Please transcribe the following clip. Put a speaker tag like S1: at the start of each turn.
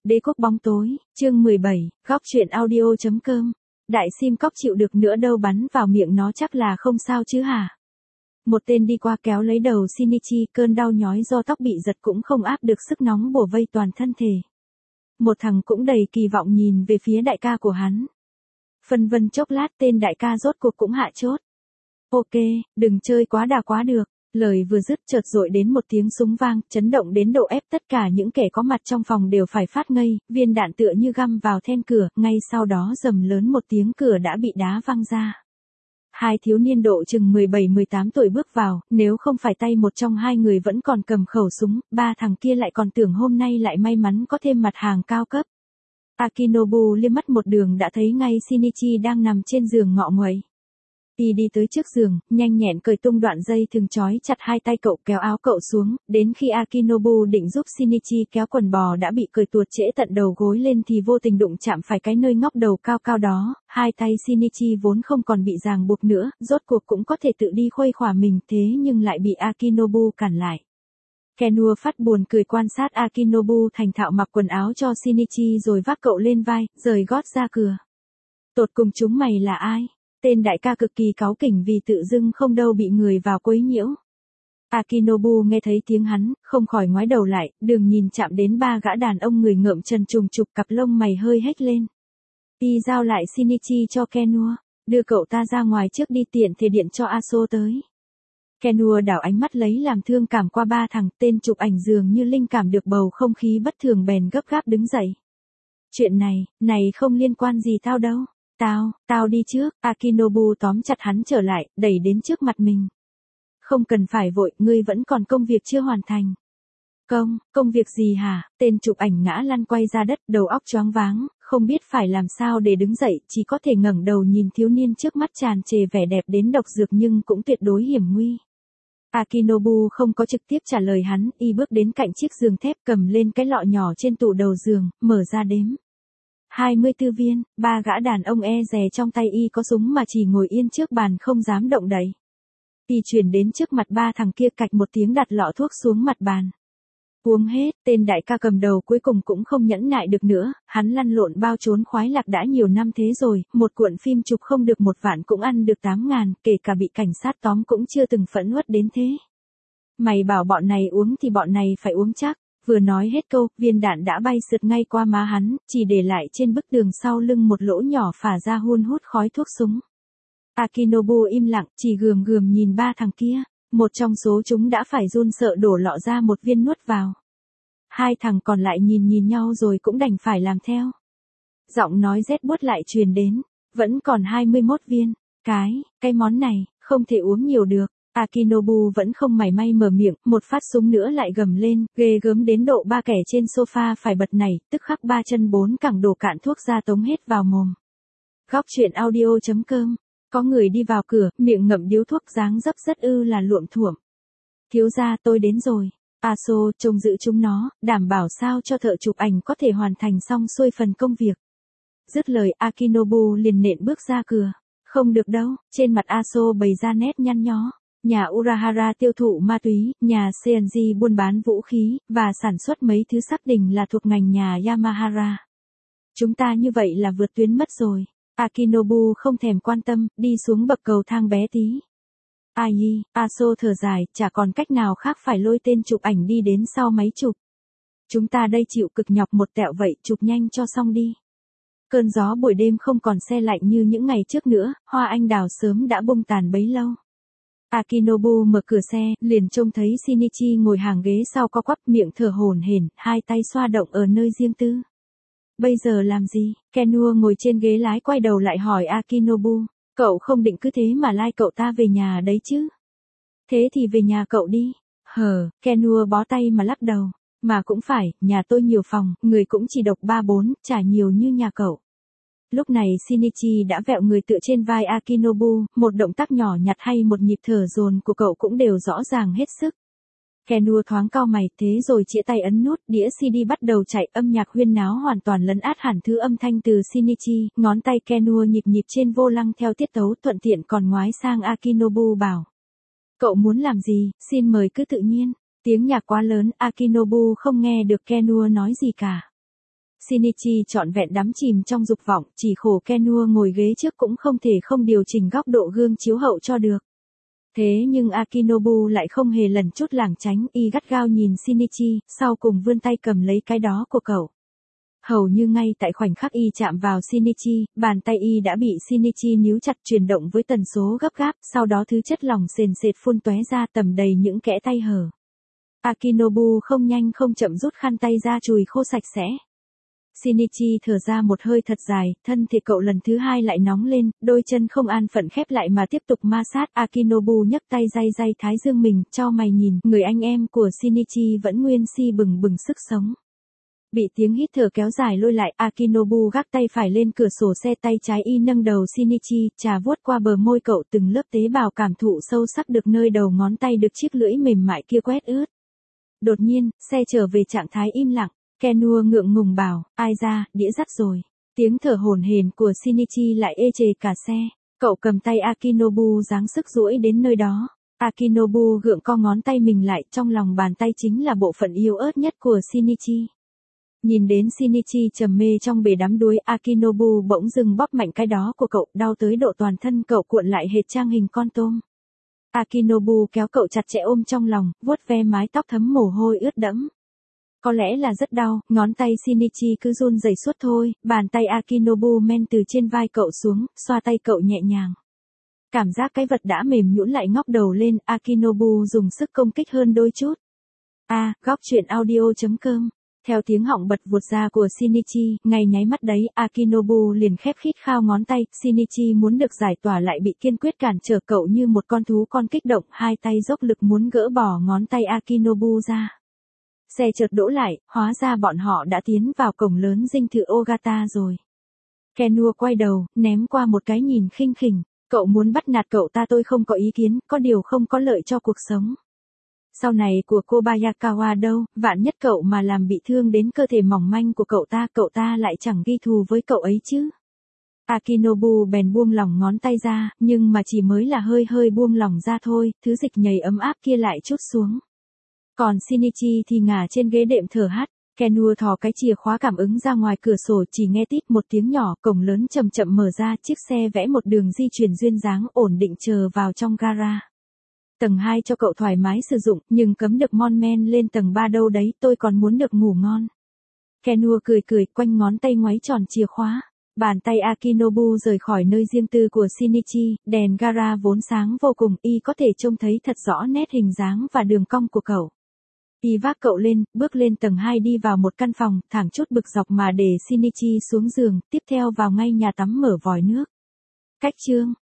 S1: Đế quốc bóng tối, chương 17, góc truyện audio.com. Đại sim cóc chịu được nữa đâu, bắn vào miệng nó chắc là không sao chứ hả? Một tên đi qua kéo lấy đầu Shinichi, cơn đau nhói do tóc bị giật cũng không áp được sức nóng bủa vây toàn thân thể. Một thằng cũng đầy kỳ vọng nhìn về phía đại ca của hắn. Phân vân chốc lát tên đại ca rốt cuộc cũng hạ chốt. Ok, đừng chơi quá đà quá được. Lời vừa dứt chợt dội đến một tiếng súng vang, chấn động đến độ ép tất cả những kẻ có mặt trong phòng đều phải phát ngây, viên đạn tựa như găm vào then cửa, ngay sau đó rầm lớn một tiếng cửa đã bị đá văng ra. Hai thiếu niên độ chừng 17-18 tuổi bước vào, nếu không phải tay một trong hai người vẫn còn cầm khẩu súng, ba thằng kia lại còn tưởng hôm nay lại may mắn có thêm mặt hàng cao cấp. Akinobu liếc mắt một đường đã thấy ngay Shinichi đang nằm trên giường ngọ nguậy. Y đi tới trước giường, nhanh nhẹn cởi tung đoạn dây thừng trói chặt hai tay cậu, kéo áo cậu xuống, đến khi Akinobu định giúp Shinichi kéo quần bò đã bị cởi tuột trễ tận đầu gối lên thì vô tình đụng chạm phải cái nơi ngóc đầu cao cao đó, hai tay Shinichi vốn không còn bị ràng buộc nữa, rốt cuộc cũng có thể tự đi khuây khỏa mình, thế nhưng lại bị Akinobu cản lại. Kenua phát buồn cười quan sát Akinobu thành thạo mặc quần áo cho Shinichi rồi vác cậu lên vai, rời gót ra cửa. Tột cùng chúng mày là ai? Tên đại ca cực kỳ cáu kỉnh vì tự dưng không đâu bị người vào quấy nhiễu. Akinobu nghe thấy tiếng hắn, không khỏi ngoái đầu lại, đường nhìn chạm đến ba gã đàn ông người ngợm chân trùng trục, cặp lông mày hơi hét lên. Y giao lại Shinichi cho Kenua, đưa cậu ta ra ngoài trước đi, tiện thể điện cho Aso tới. Kenua đảo ánh mắt lấy làm thương cảm qua ba thằng, tên chụp ảnh dường như linh cảm được bầu không khí bất thường bèn gấp gáp đứng dậy. Chuyện này không liên quan gì tao đâu. Tao đi trước. Akinobu tóm chặt hắn trở lại, đẩy đến trước mặt mình. Không cần phải vội, ngươi vẫn còn công việc chưa hoàn thành. Công việc gì hả? Tên chụp ảnh ngã lăn quay ra đất, đầu óc choáng váng, không biết phải làm sao để đứng dậy, chỉ có thể ngẩng đầu nhìn thiếu niên trước mắt tràn trề vẻ đẹp đến độc dược nhưng cũng tuyệt đối hiểm nguy. Akinobu không có trực tiếp trả lời hắn, y bước đến cạnh chiếc giường thép, cầm lên cái lọ nhỏ trên tủ đầu giường, mở ra đếm. 24 viên, ba gã đàn ông e dè trong tay y có súng mà chỉ ngồi yên trước bàn không dám động đậy. Y chuyển đến trước mặt ba thằng kia, cạch một tiếng đặt lọ thuốc xuống mặt bàn. Uống hết, tên đại ca cầm đầu cuối cùng cũng không nhẫn nại được nữa, hắn lăn lộn bao trốn khoái lạc đã nhiều năm thế rồi, một cuộn phim chụp không được 1 vạn cũng ăn được 8.000, kể cả bị cảnh sát tóm cũng chưa từng phẫn uất đến thế. Mày bảo bọn này uống thì bọn này phải uống chắc. Vừa nói hết câu, viên đạn đã bay sượt ngay qua má hắn, chỉ để lại trên bức tường sau lưng một lỗ nhỏ phả ra hun hút khói thuốc súng. Akinobu im lặng, chỉ gườm nhìn ba thằng kia, một trong số chúng đã phải run sợ đổ lọ ra một viên nuốt vào. Hai thằng còn lại nhìn nhau rồi cũng đành phải làm theo. Giọng nói rét buốt lại truyền đến, vẫn còn 21 viên, cái món này, không thể uống nhiều được. Akinobu vẫn không mảy may mở miệng, một phát súng nữa lại gầm lên, ghê gớm đến độ ba kẻ trên sofa phải bật nảy, tức khắc ba chân bốn cẳng đổ cạn thuốc ra tống hết vào mồm. Góc truyện audio.com. Có người đi vào cửa, miệng ngậm điếu thuốc, dáng dấp rất là luộm thuộm. Thiếu gia, tôi đến rồi. Aso trông giữ chúng nó, đảm bảo sao cho thợ chụp ảnh có thể hoàn thành xong xuôi phần công việc. Dứt lời Akinobu liền nện bước ra cửa. Không được đâu, trên mặt Aso bày ra nét nhăn nhó. Nhà Urahara tiêu thụ ma túy, nhà Seonji buôn bán vũ khí, và sản xuất mấy thứ xác định là thuộc ngành nhà Yamahara. Chúng ta như vậy là vượt tuyến mất rồi. Akinobu không thèm quan tâm, đi xuống bậc cầu thang bé tí. Aso thở dài, chả còn cách nào khác phải lôi tên chụp ảnh đi đến sau máy chụp. Chúng ta đây chịu cực nhọc một tẹo vậy, chụp nhanh cho xong đi. Cơn gió buổi đêm không còn se lạnh như những ngày trước nữa, hoa anh đào sớm đã bung tàn bấy lâu. Akinobu mở cửa xe, liền trông thấy Shinichi ngồi hàng ghế sau co quắp, miệng thở hổn hển, hai tay xoa động ở nơi riêng tư. Bây giờ làm gì? Kenua ngồi trên ghế lái quay đầu lại hỏi Akinobu, cậu không định cứ thế mà lai cậu ta về nhà đấy chứ? Thế thì về nhà cậu đi. Kenua bó tay mà lắc đầu, mà cũng phải, nhà tôi nhiều phòng, người cũng chỉ độc 3-4, chả nhiều như nhà cậu. Lúc này Shinichi đã vẹo người tựa trên vai Akinobu, một động tác nhỏ nhặt hay một nhịp thở dồn của cậu cũng đều rõ ràng hết sức. Kenua thoáng cau mày, thế rồi chĩa tay ấn nút, đĩa CD bắt đầu chạy, âm nhạc huyên náo hoàn toàn lấn át hẳn thứ âm thanh từ Shinichi, ngón tay Kenua nhịp trên vô lăng theo tiết tấu, thuận tiện còn ngoái sang Akinobu bảo. Cậu muốn làm gì, xin mời cứ tự nhiên. Tiếng nhạc quá lớn, Akinobu không nghe được Kenua nói gì cả. Shinichi trọn vẹn đắm chìm trong dục vọng, chỉ khổ Kenua ngồi ghế trước cũng không thể không điều chỉnh góc độ gương chiếu hậu cho được. Thế nhưng Akinobu lại không hề lần chút lảng tránh, y gắt gao nhìn Shinichi, sau cùng vươn tay cầm lấy cái đó của cậu. Hầu như ngay tại khoảnh khắc y chạm vào Shinichi, bàn tay y đã bị Shinichi níu chặt chuyển động với tần số gấp gáp, sau đó thứ chất lỏng sền sệt phun tóe ra tầm đầy những kẽ tay hở. Akinobu không nhanh không chậm rút khăn tay ra chùi khô sạch sẽ. Shinichi thở ra một hơi thật dài, thân thể cậu lần thứ hai lại nóng lên, đôi chân không an phận khép lại mà tiếp tục ma sát. Akinobu nhấc tay day thái dương mình, cho mày nhìn, người anh em của Shinichi vẫn nguyên si bừng bừng sức sống. Bị tiếng hít thở kéo dài lôi lại, Akinobu gác tay phải lên cửa sổ xe, tay trái y nâng đầu Shinichi, trà vuốt qua bờ môi cậu, từng lớp tế bào cảm thụ sâu sắc được nơi đầu ngón tay được chiếc lưỡi mềm mại kia quét ướt. Đột nhiên, xe trở về trạng thái im lặng. Kenua ngượng ngùng bảo, ai ra, đĩa dắt rồi. Tiếng thở hổn hển của Shinichi lại ê chề cả xe. Cậu cầm tay Akinobu giáng sức duỗi đến nơi đó. Akinobu gượng co ngón tay mình lại, trong lòng bàn tay chính là bộ phận yếu ớt nhất của Shinichi. Nhìn đến Shinichi trầm mê trong bể đắm đuối, Akinobu bỗng dưng bóp mạnh cái đó của cậu, đau tới độ toàn thân cậu cuộn lại hệt trang hình con tôm. Akinobu kéo cậu chặt chẽ ôm trong lòng, vuốt ve mái tóc thấm mồ hôi ướt đẫm. Có lẽ là rất đau, ngón tay Shinichi cứ run rẩy suốt thôi, bàn tay Akinobu men từ trên vai cậu xuống, xoa tay cậu nhẹ nhàng. Cảm giác cái vật đã mềm nhũn lại ngóc đầu lên, Akinobu dùng sức công kích hơn đôi chút. Góc truyện audio.com. Theo tiếng họng bật vụt ra của Shinichi, ngay nháy mắt đấy, Akinobu liền khép khít khao ngón tay, Shinichi muốn được giải tỏa lại bị kiên quyết cản trở, cậu như một con thú con kích động, hai tay dốc lực muốn gỡ bỏ ngón tay Akinobu ra. Xe chợt đỗ lại, hóa ra bọn họ đã tiến vào cổng lớn dinh thự Ogata rồi. Kenua quay đầu, ném qua một cái nhìn khinh khỉnh, cậu muốn bắt nạt cậu ta tôi không có ý kiến, có điều không có lợi cho cuộc sống. Sau này của Kobayakawa đâu, vạn nhất cậu mà làm bị thương đến cơ thể mỏng manh của cậu ta lại chẳng ghi thù với cậu ấy chứ. Akinobu bèn buông lỏng ngón tay ra, nhưng mà chỉ mới là hơi buông lỏng ra thôi, thứ dịch nhầy ấm áp kia lại trút xuống. Còn Shinichi thì ngả trên ghế đệm thở hắt. Kenua thò cái chìa khóa cảm ứng ra ngoài cửa sổ, chỉ nghe tít một tiếng nhỏ, cổng lớn chậm chậm mở ra, chiếc xe vẽ một đường di chuyển duyên dáng ổn định chờ vào trong gara. Tầng 2 cho cậu thoải mái sử dụng, nhưng cấm được mon men lên tầng 3 đâu đấy, tôi còn muốn được ngủ ngon. Kenua cười, quanh ngón tay ngoáy tròn chìa khóa. Bàn tay Akinobu rời khỏi nơi riêng tư của Shinichi, đèn gara vốn sáng vô cùng, y có thể trông thấy thật rõ nét hình dáng và đường cong của cậu. Y vác cậu lên, bước lên tầng 2 đi vào một căn phòng, thẳng chút bực dọc mà để Shinichi xuống giường, tiếp theo vào ngay nhà tắm mở vòi nước. Cách chương